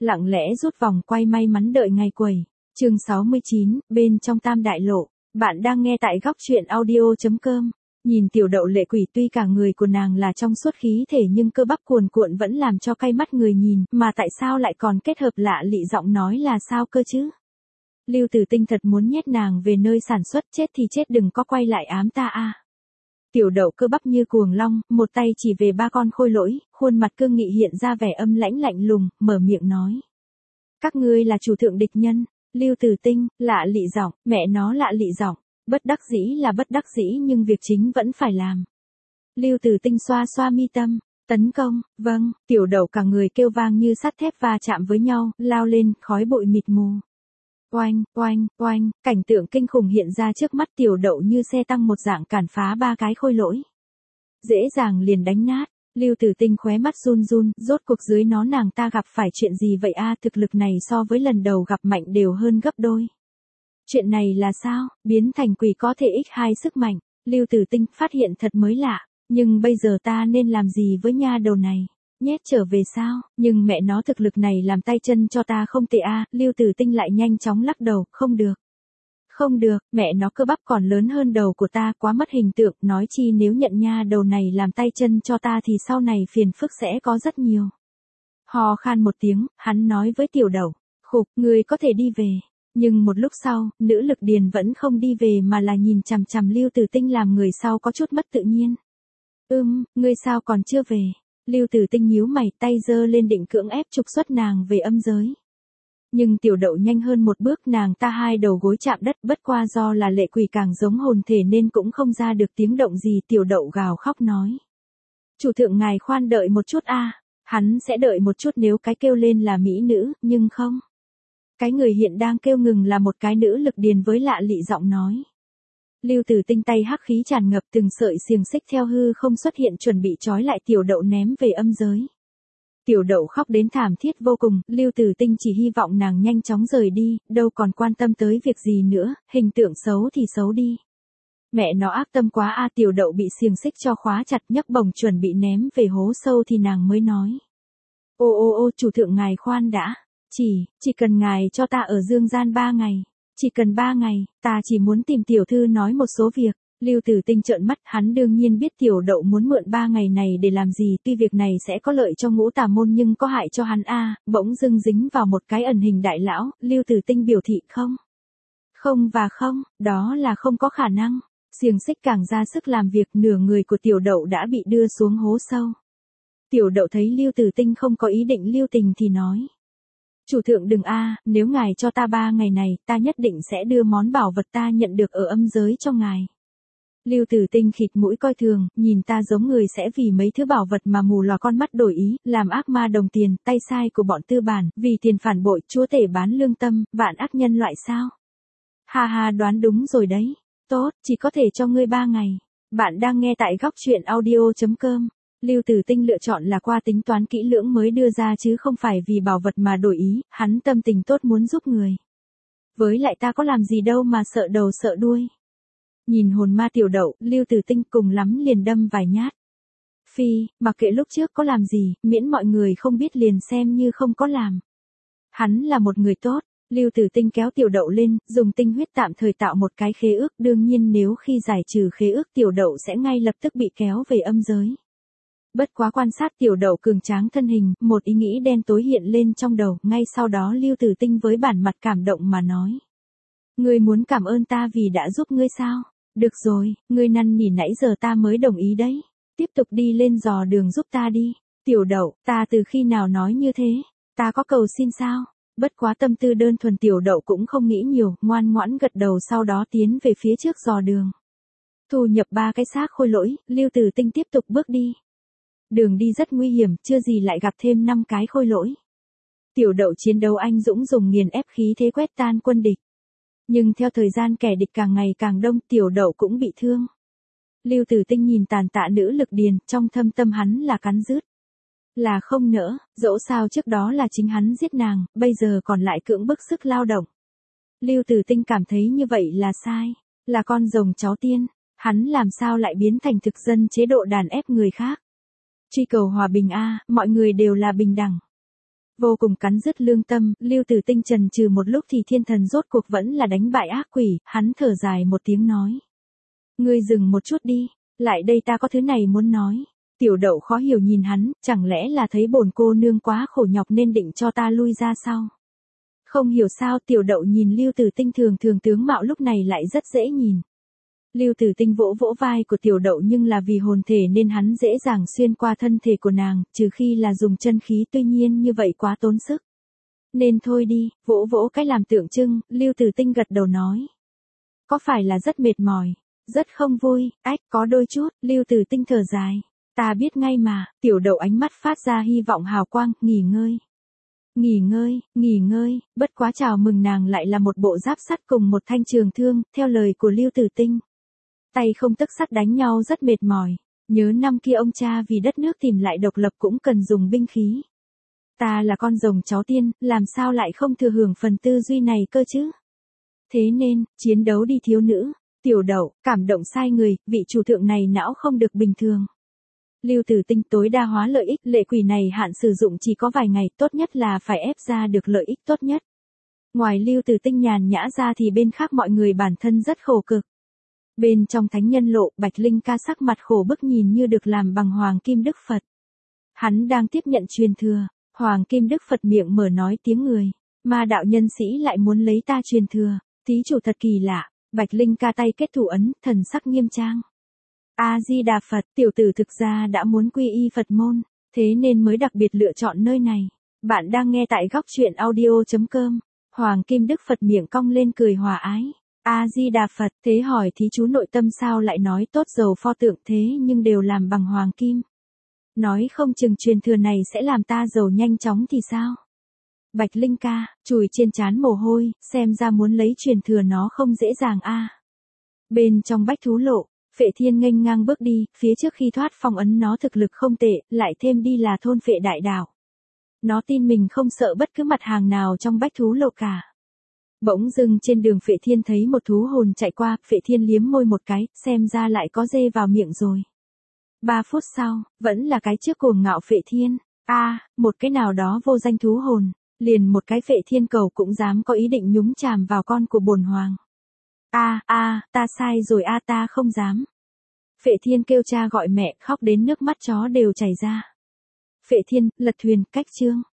Lặng lẽ rút vòng quay may mắn đợi ngày quẩy. Chương 69, bên trong Tam Đại Lộ. Bạn đang nghe tại góc truyện audio.com. Nhìn Tiểu Đậu lệ quỷ, tuy cả người của nàng là trong suốt khí thể nhưng cơ bắp cuồn cuộn vẫn làm cho cay mắt người nhìn, mà tại sao lại còn kết hợp lạ lị giọng nói là sao cơ chứ? Lưu Tử Tinh thật muốn nhét nàng về nơi sản xuất, chết thì chết, đừng có quay lại ám ta a. Tiểu Đậu cơ bắp như cuồng long, một tay chỉ về ba con khôi lỗi, khuôn mặt cương nghị hiện ra vẻ âm lãnh lạnh lùng, mở miệng nói: các ngươi là chủ thượng địch nhân. Lưu Tử Tinh, lạ lị giọng, mẹ nó lạ lị giọng, bất đắc dĩ là bất đắc dĩ nhưng việc chính vẫn phải làm. Lưu Tử Tinh xoa xoa mi tâm, tấn công, vâng. Tiểu Đậu cả người kêu vang như sắt thép va chạm với nhau, lao lên, khói bụi mịt mù. Oanh, oanh, oanh, cảnh tượng kinh khủng hiện ra trước mắt Tiểu Đậu như xe tăng một dạng cản phá ba cái khôi lỗi. Dễ dàng liền đánh nát. Lưu Tử Tinh khóe mắt run run, rốt cuộc dưới nó nàng ta gặp phải chuyện gì vậy a? Thực lực này so với lần đầu gặp mạnh đều hơn gấp đôi. Chuyện này là sao? Biến thành quỷ có thể x2 sức mạnh. Lưu Tử Tinh phát hiện thật mới lạ, nhưng bây giờ ta nên làm gì với nha đầu này? Nhét trở về sao? Nhưng mẹ nó thực lực này làm tay chân cho ta không tệ a. Lưu Tử Tinh lại nhanh chóng lắc đầu, không được. Không được, mẹ nó cơ bắp còn lớn hơn đầu của ta, quá mất hình tượng, nói chi nếu nhận nha đầu này làm tay chân cho ta thì sau này phiền phức sẽ có rất nhiều. Hò khan một tiếng, hắn nói với Tiểu Đậu: khục, người có thể đi về. Nhưng một lúc sau, nữ lực điền vẫn không đi về mà là nhìn chằm chằm Lưu Tử Tinh làm người sau có chút mất tự nhiên. Ngươi sao còn chưa về? Lưu Tử Tinh nhíu mày, tay giơ lên định cưỡng ép trục xuất nàng về âm giới. Nhưng Tiểu Đậu nhanh hơn một bước, nàng ta hai đầu gối chạm đất, bất qua do là lệ quỷ càng giống hồn thể nên cũng không ra được tiếng động gì. Tiểu Đậu gào khóc nói: chủ thượng ngài khoan đợi một chút a. Hắn sẽ đợi một chút nếu cái kêu lên là mỹ nữ, nhưng không. Cái người hiện đang kêu ngừng là một cái nữ lực điền với lạ lị giọng nói. Lưu Tử Tinh tay hắc khí tràn ngập, từng sợi xiềng xích theo hư không xuất hiện chuẩn bị trói lại Tiểu Đậu ném về âm giới. Tiểu Đậu khóc đến thảm thiết vô cùng, Lưu Tử Tinh chỉ hy vọng nàng nhanh chóng rời đi, đâu còn quan tâm tới việc gì nữa, hình tượng xấu thì xấu đi. Mẹ nó ác tâm quá a. Tiểu Đậu bị xiềng xích cho khóa chặt, nhấc bổng chuẩn bị ném về hố sâu thì nàng mới nói: ô chủ thượng ngài khoan đã, chỉ cần ngài cho ta ở dương gian 3 ngày, chỉ cần 3 ngày, ta chỉ muốn tìm tiểu thư nói một số việc. Lưu Tử Tinh trợn mắt, hắn đương nhiên biết Tiểu Đậu muốn mượn 3 ngày này để làm gì, tuy việc này sẽ có lợi cho Ngũ Tà môn nhưng có hại cho hắn a. Bỗng dưng dính vào một cái ẩn hình đại lão, Lưu Tử Tinh biểu thị không. Không và không, đó là không có khả năng. Xiềng xích càng ra sức làm việc, nửa người của Tiểu Đậu đã bị đưa xuống hố sâu. Tiểu Đậu thấy Lưu Tử Tinh không có ý định lưu tình thì nói: chủ thượng đừng a, nếu ngài cho ta 3 ngày này, ta nhất định sẽ đưa món bảo vật ta nhận được ở âm giới cho ngài. Lưu Tử Tinh khịt mũi coi thường, nhìn ta giống người sẽ vì mấy thứ bảo vật mà mù lòa con mắt đổi ý, làm ác ma đồng tiền, tay sai của bọn tư bản, vì tiền phản bội, chúa tể bán lương tâm, vạn ác nhân loại sao? Ha ha, đoán đúng rồi đấy. Tốt, chỉ có thể cho ngươi 3 ngày. Bạn đang nghe tại góc truyện audio.com. Lưu Tử Tinh lựa chọn là qua tính toán kỹ lưỡng mới đưa ra chứ không phải vì bảo vật mà đổi ý, hắn tâm tình tốt muốn giúp người. Với lại ta có làm gì đâu mà sợ đầu sợ đuôi. Nhìn hồn ma Tiểu Đậu, Lưu Tử Tinh cùng lắm liền đâm vài nhát. Phi, mặc kệ lúc trước có làm gì, miễn mọi người không biết liền xem như không có làm. Hắn là một người tốt. Lưu Tử Tinh kéo Tiểu Đậu lên, dùng tinh huyết tạm thời tạo một cái khế ước, đương nhiên nếu khi giải trừ khế ước Tiểu Đậu sẽ ngay lập tức bị kéo về âm giới. Bất quá quan sát Tiểu Đậu cường tráng thân hình, một ý nghĩ đen tối hiện lên trong đầu, ngay sau đó Lưu Tử Tinh với bản mặt cảm động mà nói: ngươi muốn cảm ơn ta vì đã giúp ngươi sao? Được rồi, ngươi năn nỉ nãy giờ ta mới đồng ý đấy. Tiếp tục đi lên dò đường giúp ta đi. Tiểu Đậu, ta từ khi nào nói như thế? Ta có cầu xin sao? Bất quá tâm tư đơn thuần Tiểu Đậu cũng không nghĩ nhiều, ngoan ngoãn gật đầu sau đó tiến về phía trước dò đường. Thu nhập 3 cái xác khôi lỗi, Lưu Tử Tinh tiếp tục bước đi. Đường đi rất nguy hiểm, chưa gì lại gặp thêm 5 cái khôi lỗi. Tiểu Đậu chiến đấu anh dũng dùng nghiền ép khí thế quét tan quân địch. Nhưng theo thời gian kẻ địch càng ngày càng đông, Tiểu Đậu cũng bị thương. Lưu Tử Tinh nhìn tàn tạ nữ lực điền, trong thâm tâm hắn là cắn rứt. Là không nỡ, dẫu sao trước đó là chính hắn giết nàng, bây giờ còn lại cưỡng bức sức lao động. Lưu Tử Tinh cảm thấy như vậy là sai, là con rồng cháu tiên, hắn làm sao lại biến thành thực dân chế độ đàn ép người khác. Truy cầu hòa bình a, mọi người đều là bình đẳng. Vô cùng cắn rứt lương tâm, Lưu Tử Tinh chần chừ một lúc thì thiên thần rốt cuộc vẫn là đánh bại ác quỷ, hắn thở dài một tiếng nói. Ngươi dừng một chút đi, lại đây ta có thứ này muốn nói. Tiểu Đậu khó hiểu nhìn hắn, chẳng lẽ là thấy bổn cô nương quá khổ nhọc nên định cho ta lui ra sao? Không hiểu sao Tiểu Đậu nhìn Lưu Tử Tinh thường thường tướng mạo lúc này lại rất dễ nhìn. Lưu Tử Tinh vỗ vỗ vai của Tiểu Đậu nhưng là vì hồn thể nên hắn dễ dàng xuyên qua thân thể của nàng, trừ khi là dùng chân khí, tuy nhiên như vậy quá tốn sức. Nên thôi đi, vỗ vỗ cái làm tượng trưng, Lưu Tử Tinh gật đầu nói. Có phải là rất mệt mỏi, rất không vui, có đôi chút, Lưu Tử Tinh thở dài. Ta biết ngay mà, Tiểu Đậu ánh mắt phát ra hy vọng hào quang, nghỉ ngơi. Nghỉ ngơi, bất quá chào mừng nàng lại là một bộ giáp sắt cùng một thanh trường thương, theo lời của Lưu Tử Tinh. Tay không tấc sắt đánh nhau rất mệt mỏi, nhớ năm kia ông cha vì đất nước tìm lại độc lập cũng cần dùng binh khí. Ta là con rồng cháu tiên, làm sao lại không thừa hưởng phần tư duy này cơ chứ? Thế nên, chiến đấu đi thiếu nữ, Tiểu Đậu, cảm động sai người, vị chủ thượng này não không được bình thường. Lưu Tử Tinh tối đa hóa lợi ích, lệ quỷ này hạn sử dụng chỉ có vài ngày, tốt nhất là phải ép ra được lợi ích tốt nhất. Ngoài Lưu Tử Tinh nhàn nhã ra thì bên khác mọi người bản thân rất khổ cực. Bên trong thánh nhân lộ, Bạch Linh Ca sắc mặt khổ bức nhìn như được làm bằng Hoàng Kim Đức Phật. Hắn đang tiếp nhận truyền thừa, Hoàng Kim Đức Phật miệng mở nói tiếng người, mà đạo nhân sĩ lại muốn lấy ta truyền thừa, thí chủ thật kỳ lạ. Bạch Linh Ca tay kết thủ ấn, thần sắc nghiêm trang. A-di-đà Phật, tiểu tử thực ra đã muốn quy y Phật môn, thế nên mới đặc biệt lựa chọn nơi này. Bạn đang nghe tại góc truyện audio.com. Hoàng Kim Đức Phật miệng cong lên cười hòa ái. A-di-đà Phật, thế hỏi thí chú nội tâm sao lại nói tốt dầu pho tượng thế nhưng đều làm bằng hoàng kim. Nói không chừng truyền thừa này sẽ làm ta giàu nhanh chóng thì sao? Bạch Linh Ca, chùi trên trán mồ hôi, xem ra muốn lấy truyền thừa nó không dễ dàng a. Bên trong bách thú lộ, Phệ Thiên nghênh ngang bước đi, phía trước khi thoát phong ấn nó thực lực không tệ, lại thêm đi là thôn phệ đại đảo. Nó tin mình không sợ bất cứ mặt hàng nào trong bách thú lộ cả. Bỗng dưng trên đường Phệ Thiên thấy một thú hồn chạy qua, Phệ Thiên liếm môi một cái, xem ra lại có dê vào miệng rồi. 3 phút sau, vẫn là cái trước cuồng ngạo Phệ Thiên. Một cái nào đó vô danh thú hồn, liền một cái Phệ Thiên cầu cũng dám có ý định nhúng chàm vào con của bổn hoàng. Ta sai rồi ta không dám. Phệ Thiên kêu cha gọi mẹ, khóc đến nước mắt chó đều chảy ra. Phệ Thiên, lật thuyền, cách chương.